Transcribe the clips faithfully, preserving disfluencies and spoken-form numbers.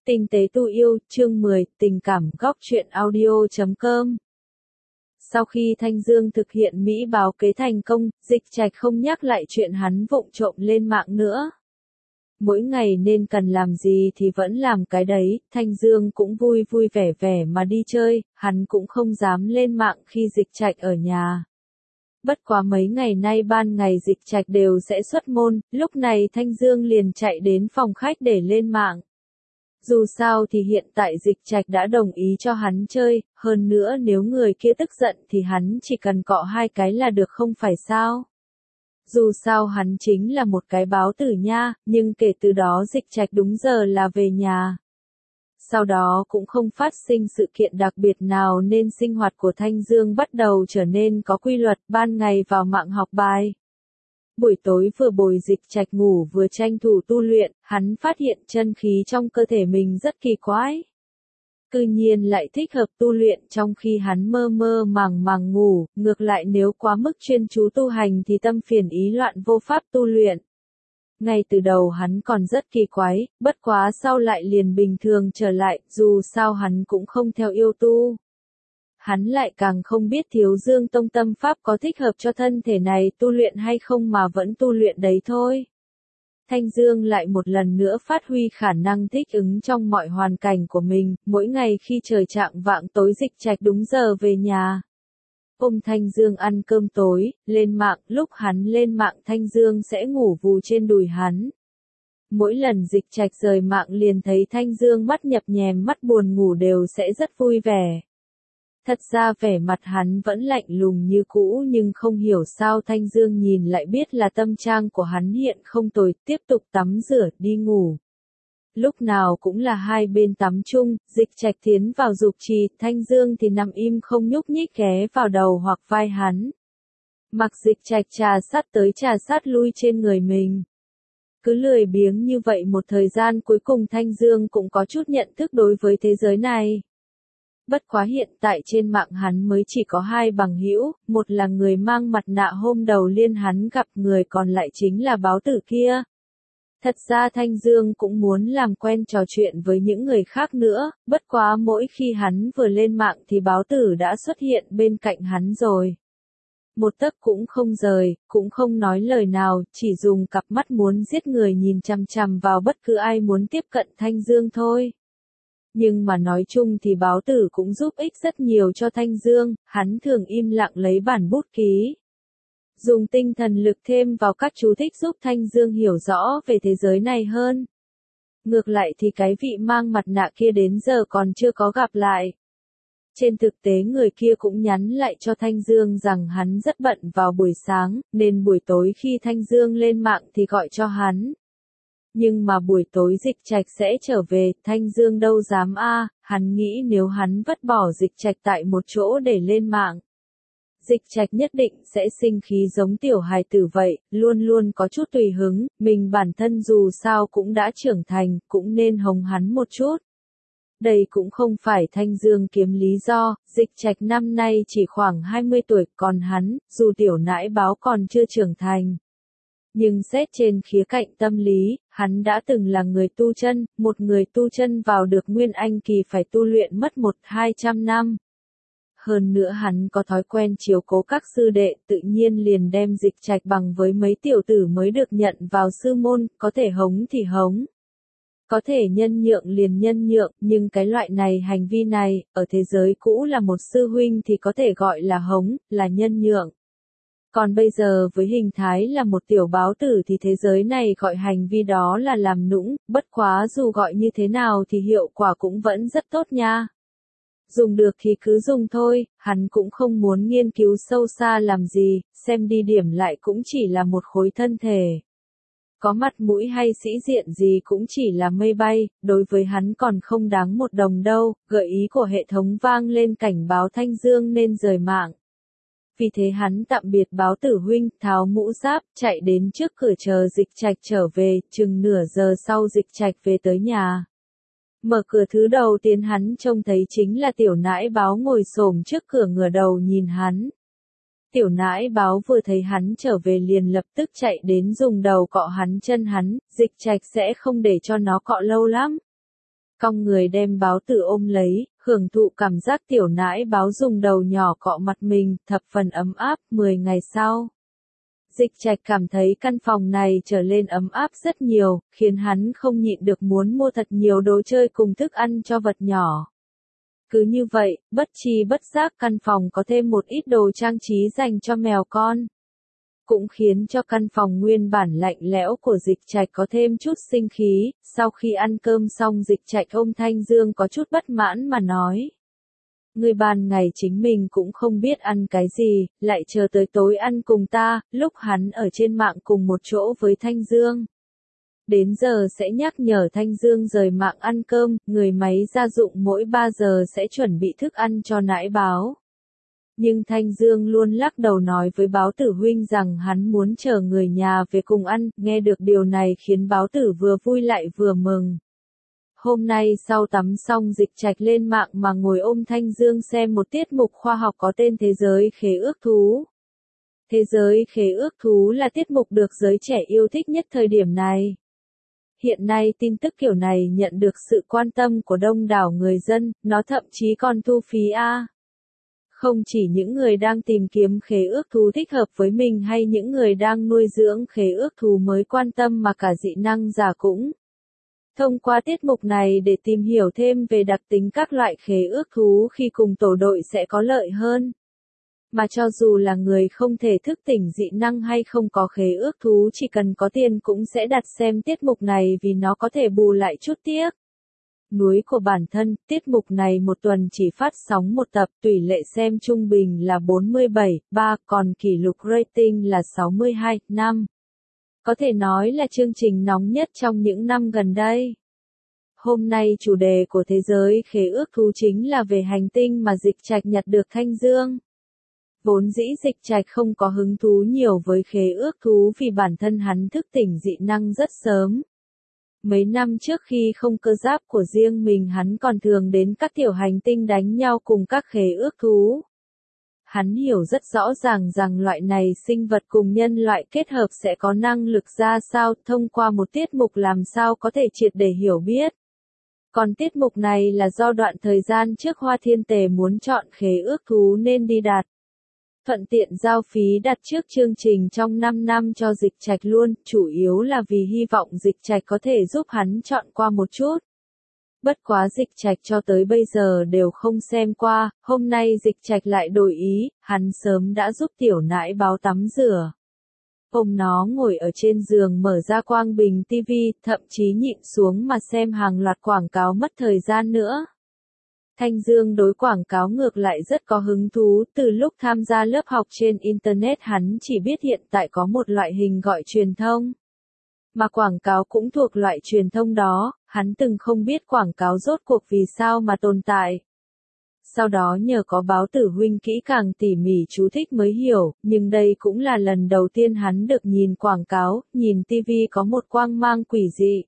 Tinh tế tu yêu, chương mười, tình cảm, góc truyện audio chấm com. Sau khi Thanh Dương thực hiện Mỹ báo kế thành công, Dịch Trạch không nhắc lại chuyện hắn vụng trộm lên mạng nữa. Mỗi ngày nên cần làm gì thì vẫn làm cái đấy, Thanh Dương cũng vui vui vẻ vẻ mà đi chơi, hắn cũng không dám lên mạng khi Dịch Trạch ở nhà. Bất quá mấy ngày nay ban ngày Dịch Trạch đều sẽ xuất môn, lúc này Thanh Dương liền chạy đến phòng khách để lên mạng. Dù sao thì hiện tại Dịch Trạch đã đồng ý cho hắn chơi, hơn nữa nếu người kia tức giận thì hắn chỉ cần cọ hai cái là được không phải sao. Dù sao hắn chính là một cái báo tử nha, nhưng kể từ đó Dịch Trạch đúng giờ là về nhà. Sau đó cũng không phát sinh sự kiện đặc biệt nào nên sinh hoạt của Thanh Dương bắt đầu trở nên có quy luật, ban ngày vào mạng học bài. Buổi tối vừa bồi Dịch Trạch ngủ vừa tranh thủ tu luyện, hắn phát hiện chân khí trong cơ thể mình rất kỳ quái. Cư nhiên lại thích hợp tu luyện trong khi hắn mơ mơ màng màng ngủ, ngược lại nếu quá mức chuyên chú tu hành thì tâm phiền ý loạn vô pháp tu luyện. Ngay từ đầu hắn còn rất kỳ quái, bất quá sau lại liền bình thường trở lại, dù sao hắn cũng không theo yêu tu. Hắn lại càng không biết Thiếu Dương Tông tâm pháp có thích hợp cho thân thể này tu luyện hay không mà vẫn tu luyện đấy thôi. Thanh Dương lại một lần nữa phát huy khả năng thích ứng trong mọi hoàn cảnh của mình, mỗi ngày khi trời chạng vạng tối Dịch Trạch đúng giờ về nhà. Ôm Thanh Dương ăn cơm tối, lên mạng, lúc hắn lên mạng Thanh Dương sẽ ngủ vù trên đùi hắn. Mỗi lần Dịch Trạch rời mạng liền thấy Thanh Dương mắt nhập nhèm mắt buồn ngủ đều sẽ rất vui vẻ. Thật ra vẻ mặt hắn vẫn lạnh lùng như cũ nhưng không hiểu sao Thanh Dương nhìn lại biết là tâm trạng của hắn hiện không tồi, tiếp tục tắm rửa, đi ngủ. Lúc nào cũng là hai bên tắm chung, Dịch Trạch tiến vào dục trì, Thanh Dương thì nằm im không nhúc nhích ghé vào đầu hoặc vai hắn. Mặc Dịch Trạch trà sát tới trà sát lui trên người mình. Cứ lười biếng như vậy một thời gian cuối cùng Thanh Dương cũng có chút nhận thức đối với thế giới này. Bất quá hiện tại trên mạng hắn mới chỉ có hai bằng hữu, một là người mang mặt nạ hôm đầu liên hắn gặp, người còn lại chính là báo tử kia. Thật ra Thanh Dương cũng muốn làm quen trò chuyện với những người khác nữa, bất quá mỗi khi hắn vừa lên mạng thì báo tử đã xuất hiện bên cạnh hắn rồi. Một tấc cũng không rời, cũng không nói lời nào, chỉ dùng cặp mắt muốn giết người nhìn chằm chằm vào bất cứ ai muốn tiếp cận Thanh Dương thôi. Nhưng mà nói chung thì báo tử cũng giúp ích rất nhiều cho Thanh Dương, hắn thường im lặng lấy bản bút ký. Dùng tinh thần lực thêm vào các chú thích giúp Thanh Dương hiểu rõ về thế giới này hơn. Ngược lại thì cái vị mang mặt nạ kia đến giờ còn chưa có gặp lại. Trên thực tế người kia cũng nhắn lại cho Thanh Dương rằng hắn rất bận vào buổi sáng, nên buổi tối khi Thanh Dương lên mạng thì gọi cho hắn. Nhưng mà buổi tối Dịch Trạch sẽ trở về, Thanh Dương đâu dám a, hắn nghĩ nếu hắn vứt bỏ Dịch Trạch tại một chỗ để lên mạng. Dịch Trạch nhất định sẽ sinh khí giống tiểu hài tử vậy, luôn luôn có chút tùy hứng, mình bản thân dù sao cũng đã trưởng thành, cũng nên hống hắn một chút. Đây cũng không phải Thanh Dương kiếm lý do, Dịch Trạch năm nay chỉ khoảng hai mươi tuổi, còn hắn, dù tiểu nãi báo còn chưa trưởng thành. Nhưng xét trên khía cạnh tâm lý, hắn đã từng là người tu chân, một người tu chân vào được Nguyên Anh kỳ phải tu luyện mất một hai trăm năm. Hơn nữa hắn có thói quen chiếu cố các sư đệ, tự nhiên liền đem Dịch Trạch bằng với mấy tiểu tử mới được nhận vào sư môn, có thể hống thì hống. Có thể nhân nhượng liền nhân nhượng, nhưng cái loại này hành vi này, ở thế giới cũ là một sư huynh thì có thể gọi là hống, là nhân nhượng. Còn bây giờ với hình thái là một tiểu báo tử thì thế giới này gọi hành vi đó là làm nũng, bất quá dù gọi như thế nào thì hiệu quả cũng vẫn rất tốt nha. Dùng được thì cứ dùng thôi, hắn cũng không muốn nghiên cứu sâu xa làm gì, xem đi điểm lại cũng chỉ là một khối thân thể. Có mặt mũi hay sĩ diện gì cũng chỉ là mây bay, đối với hắn còn không đáng một đồng đâu, gợi ý của hệ thống vang lên cảnh báo Thanh Dương nên rời mạng. Vì thế hắn tạm biệt báo tử huynh, tháo mũ giáp, chạy đến trước cửa chờ Dịch Trạch trở về, chừng nửa giờ sau Dịch Trạch về tới nhà. Mở cửa thứ đầu tiên hắn trông thấy chính là tiểu nãi báo ngồi xổm trước cửa ngửa đầu nhìn hắn. Tiểu nãi báo vừa thấy hắn trở về liền lập tức chạy đến dùng đầu cọ hắn chân hắn, Dịch Trạch sẽ không để cho nó cọ lâu lắm. Cong người đem báo tử ôm lấy, hưởng thụ cảm giác tiểu nãi báo dùng đầu nhỏ cọ mặt mình, thập phần ấm áp. Mười ngày sau, Dịch Trạch cảm thấy căn phòng này trở lên ấm áp rất nhiều, khiến hắn không nhịn được muốn mua thật nhiều đồ chơi cùng thức ăn cho vật nhỏ. Cứ như vậy, bất chi bất giác căn phòng có thêm một ít đồ trang trí dành cho mèo con. Cũng khiến cho căn phòng nguyên bản lạnh lẽo của Dịch Trạch có thêm chút sinh khí. Sau khi ăn cơm xong, Dịch Trạch ôm Thanh Dương có chút bất mãn mà nói. Người ban ngày chính mình cũng không biết ăn cái gì, lại chờ tới tối ăn cùng ta. Lúc hắn ở trên mạng cùng một chỗ với Thanh Dương, đến giờ sẽ nhắc nhở Thanh Dương rời mạng ăn cơm, người máy gia dụng mỗi ba giờ sẽ chuẩn bị thức ăn cho nãi báo. Nhưng Thanh Dương luôn lắc đầu nói với báo tử huynh rằng hắn muốn chờ người nhà về cùng ăn. Nghe được điều này khiến báo tử vừa vui lại vừa mừng. Hôm nay sau tắm xong, Dịch Trạch lên mạng mà ngồi ôm Thanh Dương xem một tiết mục khoa học có tên Thế giới khế ước thú. Thế giới khế ước thú là tiết mục được giới trẻ yêu thích nhất thời điểm này. Hiện nay tin tức kiểu này nhận được sự quan tâm của đông đảo người dân, nó thậm chí còn thu phí A. Không chỉ những người đang tìm kiếm khế ước thú thích hợp với mình hay những người đang nuôi dưỡng khế ước thú mới quan tâm mà cả dị năng giả cũng thông qua tiết mục này để tìm hiểu thêm về đặc tính các loại khế ước thú khi cùng tổ đội sẽ có lợi hơn. Mà cho dù là người không thể thức tỉnh dị năng hay không có khế ước thú, chỉ cần có tiền cũng sẽ đặt xem tiết mục này vì nó có thể bù lại chút tiếc núi của bản thân. Tiết mục này một tuần chỉ phát sóng một tập, tỷ lệ xem trung bình là bốn mươi bảy phẩy ba, còn kỷ lục rating là sáu mươi hai phẩy năm. Có thể nói là chương trình nóng nhất trong những năm gần đây. Hôm nay chủ đề của Thế giới khế ước thú chính là về hành tinh mà Dịch Trạch nhặt được Thanh Dương. Vốn dĩ Dịch Trạch không có hứng thú nhiều với khế ước thú vì bản thân hắn thức tỉnh dị năng rất sớm. Mấy năm trước khi không cơ giáp của riêng mình, hắn còn thường đến các tiểu hành tinh đánh nhau cùng các khế ước thú. Hắn hiểu rất rõ ràng rằng loại này sinh vật cùng nhân loại kết hợp sẽ có năng lực ra sao, thông qua một tiết mục làm sao có thể triệt để hiểu biết. Còn tiết mục này là do đoạn thời gian trước Hoa Thiên Tề muốn chọn khế ước thú nên đi đặt. Thuận tiện giao phí đặt trước chương trình trong năm năm cho Dịch Trạch luôn, chủ yếu là vì hy vọng Dịch Trạch có thể giúp hắn chọn qua một chút. Bất quá Dịch Trạch cho tới bây giờ đều không xem qua, hôm nay Dịch Trạch lại đổi ý, hắn sớm đã giúp tiểu nãi báo tắm rửa. Ôm nó ngồi ở trên giường mở ra quang bình tivi, thậm chí nhịn xuống mà xem hàng loạt quảng cáo mất thời gian nữa. Thanh Dương đối quảng cáo ngược lại rất có hứng thú, từ lúc tham gia lớp học trên Internet hắn chỉ biết hiện tại có một loại hình gọi truyền thông. Mà quảng cáo cũng thuộc loại truyền thông đó, hắn từng không biết quảng cáo rốt cuộc vì sao mà tồn tại. Sau đó nhờ có báo tử huynh kỹ càng tỉ mỉ chú thích mới hiểu, nhưng đây cũng là lần đầu tiên hắn được nhìn quảng cáo, nhìn tivi có một quang mang quỷ dị.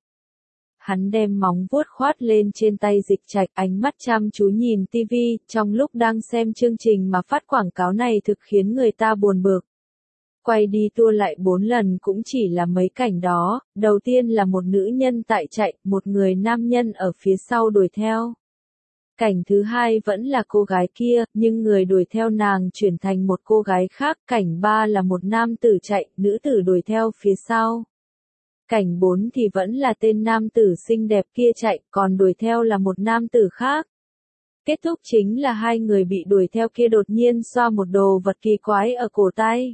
Hắn đem móng vuốt khoát lên trên tay Dịch Trạch, ánh mắt chăm chú nhìn tivi, trong lúc đang xem chương trình mà phát quảng cáo này thực khiến người ta buồn bực. Quay đi tua lại bốn lần cũng chỉ là mấy cảnh đó, đầu tiên là một nữ nhân tại chạy, một người nam nhân ở phía sau đuổi theo. Cảnh thứ hai vẫn là cô gái kia, nhưng người đuổi theo nàng chuyển thành một cô gái khác. Cảnh ba là một nam tử chạy, nữ tử đuổi theo phía sau. Cảnh bốn thì vẫn là tên nam tử xinh đẹp kia chạy, còn đuổi theo là một nam tử khác. Kết thúc chính là hai người bị đuổi theo kia đột nhiên xoa một đồ vật kỳ quái ở cổ tay.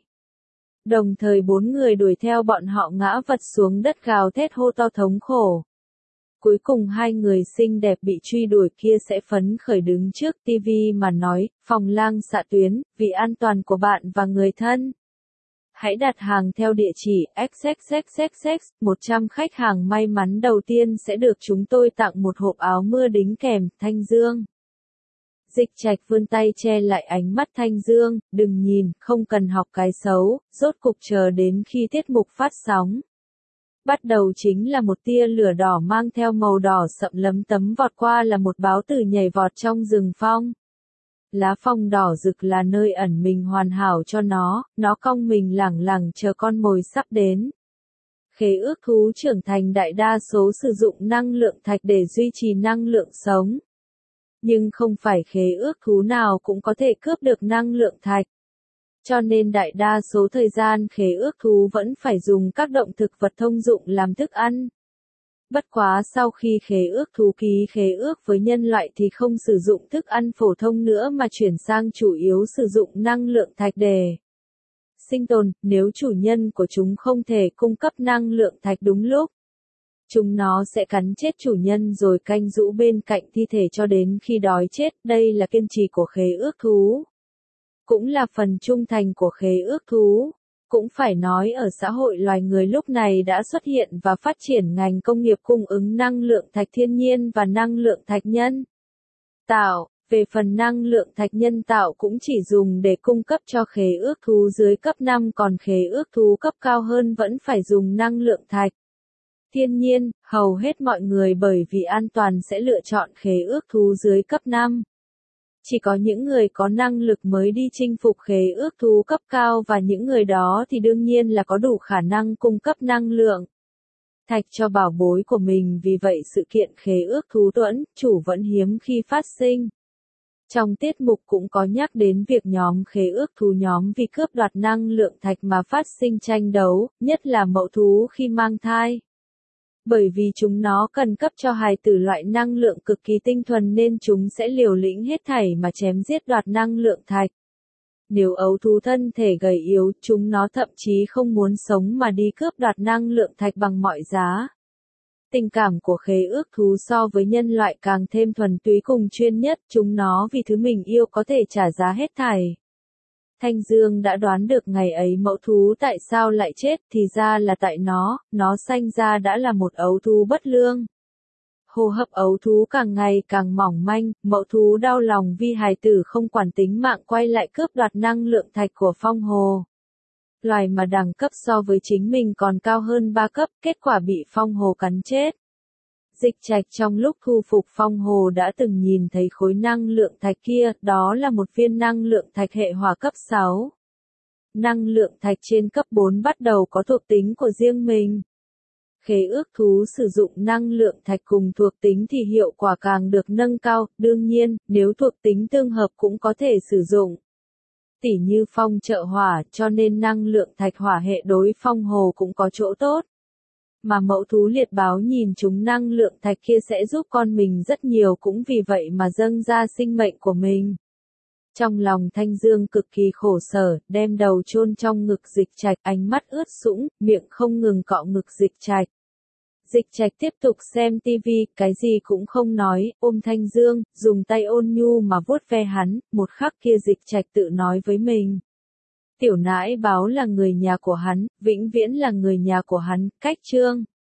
Đồng thời bốn người đuổi theo bọn họ ngã vật xuống đất gào thét hô to thống khổ. Cuối cùng hai người xinh đẹp bị truy đuổi kia sẽ phấn khởi đứng trước tivi mà nói, phòng lang xạ tuyến, vì an toàn của bạn và người thân. Hãy đặt hàng theo địa chỉ x x x x x, một trăm khách hàng may mắn đầu tiên sẽ được chúng tôi tặng một hộp áo mưa đính kèm. Thanh Dương. Dịch Trạch vươn tay che lại ánh mắt Thanh Dương, đừng nhìn, không cần học cái xấu, rốt cục chờ đến khi tiết mục phát sóng. Bắt đầu chính là một tia lửa đỏ mang theo màu đỏ sậm lấm tấm vọt qua là một báo tử nhảy vọt trong rừng phong. Lá phong đỏ rực là nơi ẩn mình hoàn hảo cho nó, nó cong mình lẳng lẳng chờ con mồi sắp đến. Khế ước thú trưởng thành đại đa số sử dụng năng lượng thạch để duy trì năng lượng sống. Nhưng không phải khế ước thú nào cũng có thể cướp được năng lượng thạch. Cho nên đại đa số thời gian khế ước thú vẫn phải dùng các động thực vật thông dụng làm thức ăn. Bất quá sau khi khế ước thú ký khế ước với nhân loại thì không sử dụng thức ăn phổ thông nữa mà chuyển sang chủ yếu sử dụng năng lượng thạch để sinh tồn. Nếu chủ nhân của chúng không thể cung cấp năng lượng thạch đúng lúc, chúng nó sẽ cắn chết chủ nhân rồi canh giữ bên cạnh thi thể cho đến khi đói chết. Đây là kiên trì của khế ước thú. Cũng là phần trung thành của khế ước thú. Cũng phải nói ở xã hội loài người lúc này đã xuất hiện và phát triển ngành công nghiệp cung ứng năng lượng thạch thiên nhiên và năng lượng thạch nhân tạo. Về phần năng lượng thạch nhân tạo cũng chỉ dùng để cung cấp cho khế ước thú dưới cấp năm, còn khế ước thú cấp cao hơn vẫn phải dùng năng lượng thạch thiên nhiên. Hầu hết mọi người bởi vì an toàn sẽ lựa chọn khế ước thú dưới cấp năm. Chỉ có những người có năng lực mới đi chinh phục khế ước thú cấp cao, và những người đó thì đương nhiên là có đủ khả năng cung cấp năng lượng thạch cho bảo bối của mình. Vì vậy sự kiện khế ước thú tuẫn chủ vẫn hiếm khi phát sinh. Trong tiết mục cũng có nhắc đến việc nhóm khế ước thú nhóm vì cướp đoạt năng lượng thạch mà phát sinh tranh đấu, nhất là mẫu thú khi mang thai. Bởi vì chúng nó cần cấp cho hài tử loại năng lượng cực kỳ tinh thuần nên chúng sẽ liều lĩnh hết thảy mà chém giết đoạt năng lượng thạch. Nếu ấu thú thân thể gầy yếu, chúng nó thậm chí không muốn sống mà đi cướp đoạt năng lượng thạch bằng mọi giá. Tình cảm của khế ước thú so với nhân loại càng thêm thuần túy cùng chuyên nhất, chúng nó vì thứ mình yêu có thể trả giá hết thảy. Thanh Dương đã đoán được ngày ấy mẫu thú tại sao lại chết, thì ra là tại nó, nó sanh ra đã là một ấu thú bất lương. Hô hấp ấu thú càng ngày càng mỏng manh, mẫu thú đau lòng vì hài tử không quản tính mạng quay lại cướp đoạt năng lượng thạch của Phong Hồ. Loài mà đẳng cấp so với chính mình còn cao hơn ba cấp, kết quả bị Phong Hồ cắn chết. Dịch Trạch trong lúc thu phục Phong Hồ đã từng nhìn thấy khối năng lượng thạch kia, đó là một viên năng lượng thạch hệ hỏa cấp sáu. Năng lượng thạch trên cấp bốn bắt đầu có thuộc tính của riêng mình. Khế ước thú sử dụng năng lượng thạch cùng thuộc tính thì hiệu quả càng được nâng cao, đương nhiên, nếu thuộc tính tương hợp cũng có thể sử dụng. Tỉ như phong trợ hỏa, cho nên năng lượng thạch hỏa hệ đối Phong Hồ cũng có chỗ tốt. Mà mẫu thú liệt báo nhìn chúng năng lượng thạch kia sẽ giúp con mình rất nhiều, cũng vì vậy mà dâng ra sinh mệnh của mình. Trong lòng Thanh Dương cực kỳ khổ sở, đem đầu chôn trong ngực Dịch Trạch, ánh mắt ướt sũng, miệng không ngừng cọ ngực Dịch Trạch. Dịch Trạch tiếp tục xem tivi, cái gì cũng không nói, ôm Thanh Dương, dùng tay ôn nhu mà vuốt ve hắn. Một khắc kia Dịch Trạch tự nói với mình. Tiểu nãi báo là người nhà của hắn, vĩnh viễn là người nhà của hắn. Cách chương